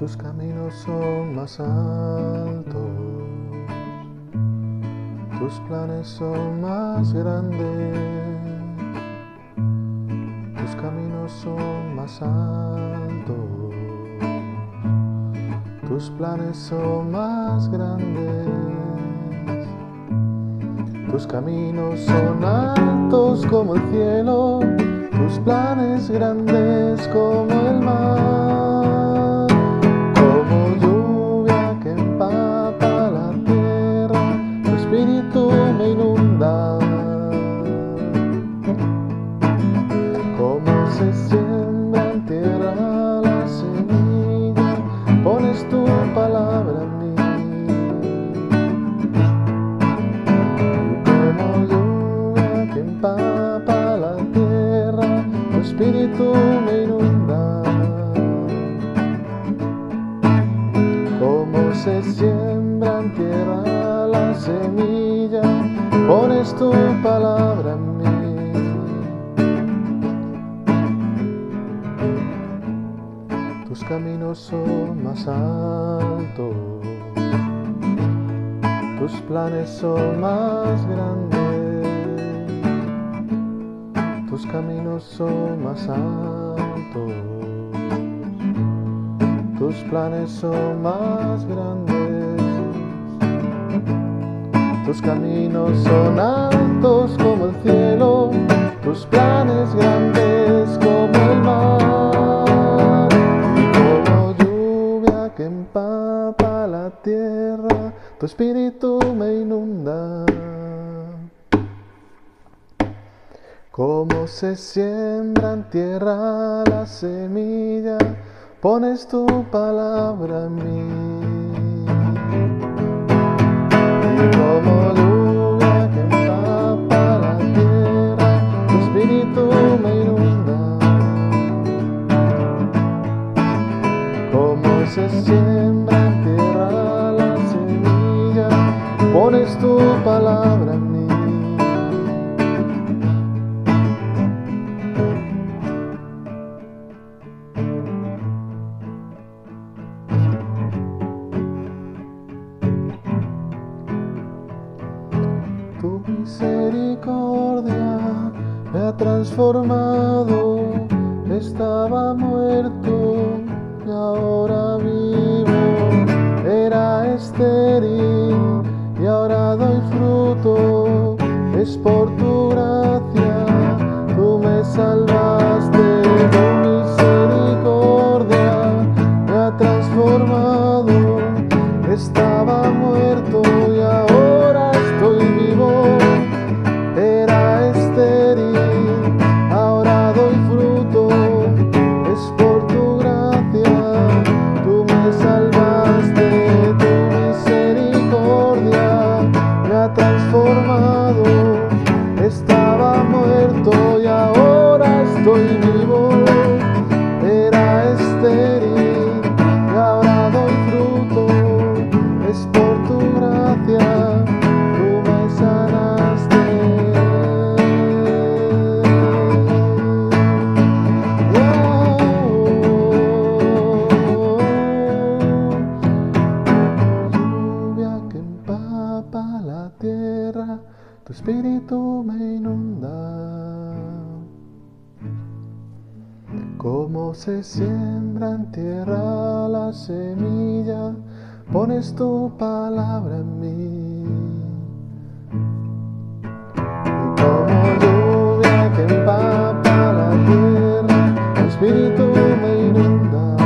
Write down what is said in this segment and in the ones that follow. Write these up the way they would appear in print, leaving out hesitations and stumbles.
Tus caminos son más altos, tus planes son más grandes, tus caminos son más altos, tus planes son más grandes, tus caminos son altos como el cielo, tus planes grandes como el mar, como lluvia que empapa la tierra, tu espíritu me inunda, como se siembra en tierra la semilla, pones tu palabra en mí, como lluvia que empapa la tierra, tu espíritu me inunda, como se siembra en tierra la semilla, pones tu palabra en mí. Tus caminos son más altos, tus planes son más grandes, tus caminos son más altos, tus planes son más grandes, tus caminos son altos como el cielo, tus planes grandes como el mar, y como lluvia que empapa la tierra, tu espíritu me inunda. Como se siembra en tierra la semilla, pones tu palabra en mí. Y como lluvia que empapa la tierra, tu espíritu me inunda. Como se siembra en tierra la semilla, pones tu palabra en mí. Tu misericordia me ha transformado, estaba muerto y ahora vivo, era estéril y ahora doy fruto, es por tu gracia, tú me salvaste, tu misericordia me ha transformado, estaba muerto y ahora estoy vivo, era estéril, ahora doy fruto, es por tu gracia, tú me salvaste, tu misericordia me ha transformado, estaba muerto y ahora estoy vivo, era estéril y ahora doy fruto, es por tu gracia, tú me sanaste. Lluvia que empapa la tierra, tu espíritu me inunda. Como se siembra en tierra la semilla, pones tu palabra en mí. Y como lluvia que empapa la tierra, tu espíritu me inunda.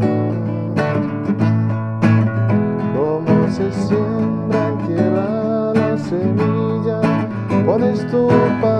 Como se siembra en tierra la semilla, pones tu palabra